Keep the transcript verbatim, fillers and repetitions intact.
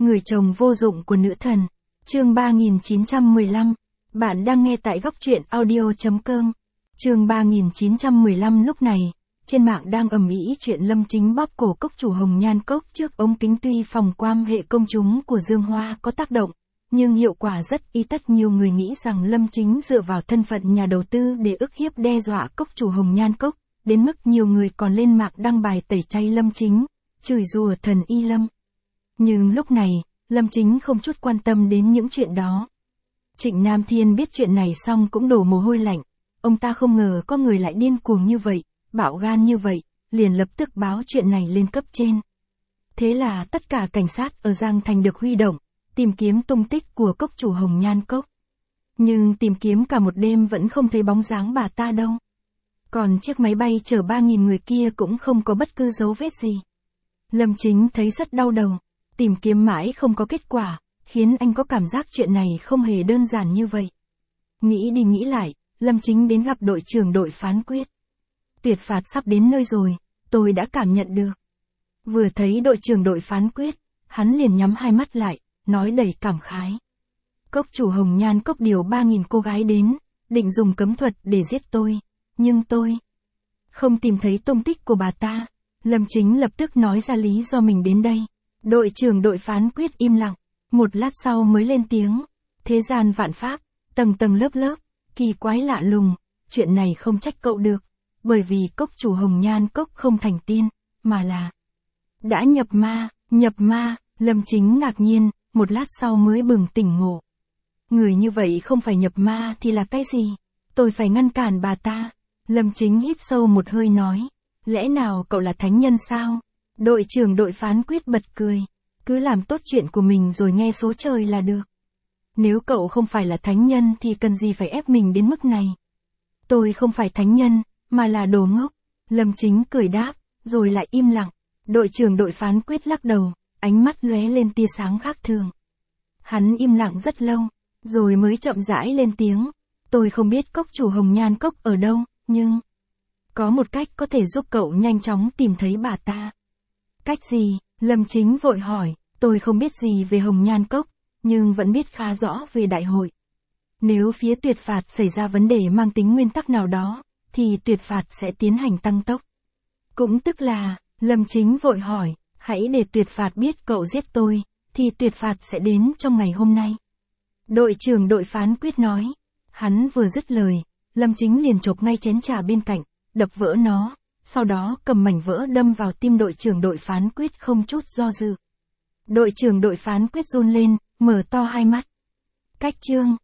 Người chồng vô dụng của nữ thần. Chương ba nghìn chín trăm mười lăm. Bạn đang nghe tại góc truyện audio chấm com. Chương ba nghìn chín trăm mười lăm. Lúc này, trên mạng đang ầm ĩ chuyện Lâm Chính bóp cổ cốc chủ Hồng Nhan Cốc trước ống kính. Tuy phòng quan hệ công chúng của Dương Hoa có tác động, nhưng hiệu quả rất y tất. Nhiều người nghĩ rằng Lâm Chính dựa vào thân phận nhà đầu tư để ức hiếp đe dọa cốc chủ Hồng Nhan Cốc, đến mức nhiều người còn lên mạng đăng bài tẩy chay Lâm Chính, chửi rủa thần y Lâm. Nhưng lúc này, Lâm Chính không chút quan tâm đến những chuyện đó. Trịnh Nam Thiên biết chuyện này xong cũng đổ mồ hôi lạnh. Ông ta không ngờ có người lại điên cuồng như vậy, bạo gan như vậy, liền lập tức báo chuyện này lên cấp trên. Thế là tất cả cảnh sát ở Giang Thành được huy động, tìm kiếm tung tích của cốc chủ Hồng Nhan Cốc. Nhưng tìm kiếm cả một đêm vẫn không thấy bóng dáng bà ta đâu. Còn chiếc máy bay chở ba nghìn người kia cũng không có bất cứ dấu vết gì. Lâm Chính thấy rất đau đầu. Tìm kiếm mãi không có kết quả, khiến anh có cảm giác chuyện này không hề đơn giản như vậy. Nghĩ đi nghĩ lại, Lâm Chính đến gặp đội trưởng đội phán quyết. Tuyệt phạt sắp đến nơi rồi, tôi đã cảm nhận được. Vừa thấy đội trưởng đội phán quyết, hắn liền nhắm hai mắt lại, nói đầy cảm khái. Cốc chủ Hồng Nhan Cốc điều ba nghìn cô gái đến, định dùng cấm thuật để giết tôi, nhưng tôi không tìm thấy tung tích của bà ta. Lâm Chính lập tức nói ra lý do mình đến đây. Đội trưởng đội phán quyết im lặng, một lát sau mới lên tiếng. Thế gian vạn pháp, tầng tầng lớp lớp, kỳ quái lạ lùng, chuyện này không trách cậu được, bởi vì cốc chủ Hồng Nhan Cốc không thành tiên, mà là đã nhập ma. Nhập ma? Lâm Chính ngạc nhiên, một lát sau mới bừng tỉnh ngộ. Người như vậy không phải nhập ma thì là cái gì? Tôi phải ngăn cản bà ta. Lâm Chính hít sâu một hơi nói. Lẽ nào cậu là thánh nhân sao? Đội trưởng đội phán quyết bật cười. Cứ làm tốt chuyện của mình rồi nghe số trời là được. Nếu cậu không phải là thánh nhân thì cần gì phải ép mình đến mức này? Tôi không phải thánh nhân, mà là đồ ngốc. Lâm Chính cười đáp, rồi lại im lặng. Đội trưởng đội phán quyết lắc đầu, ánh mắt lóe lên tia sáng khác thường. Hắn im lặng rất lâu, rồi mới chậm rãi lên tiếng. Tôi không biết cốc chủ Hồng Nhan Cốc ở đâu, nhưng có một cách có thể giúp cậu nhanh chóng tìm thấy bà ta. Cách gì? Lâm Chính vội hỏi. Tôi không biết gì về Hồng Nhan Cốc, nhưng vẫn biết khá rõ về đại hội. Nếu phía tuyệt phạt xảy ra vấn đề mang tính nguyên tắc nào đó, thì tuyệt phạt sẽ tiến hành tăng tốc. Cũng tức là, Lâm Chính vội hỏi, hãy để tuyệt phạt biết cậu giết tôi, thì tuyệt phạt sẽ đến trong ngày hôm nay. Đội trưởng đội phán quyết nói. Hắn vừa dứt lời, Lâm Chính liền chộp ngay chén trà bên cạnh, đập vỡ nó, sau đó cầm mảnh vỡ đâm vào tim đội trưởng đội phán quyết không chút do dự. Đội trưởng đội phán quyết run lên, mở to hai mắt. Cách chương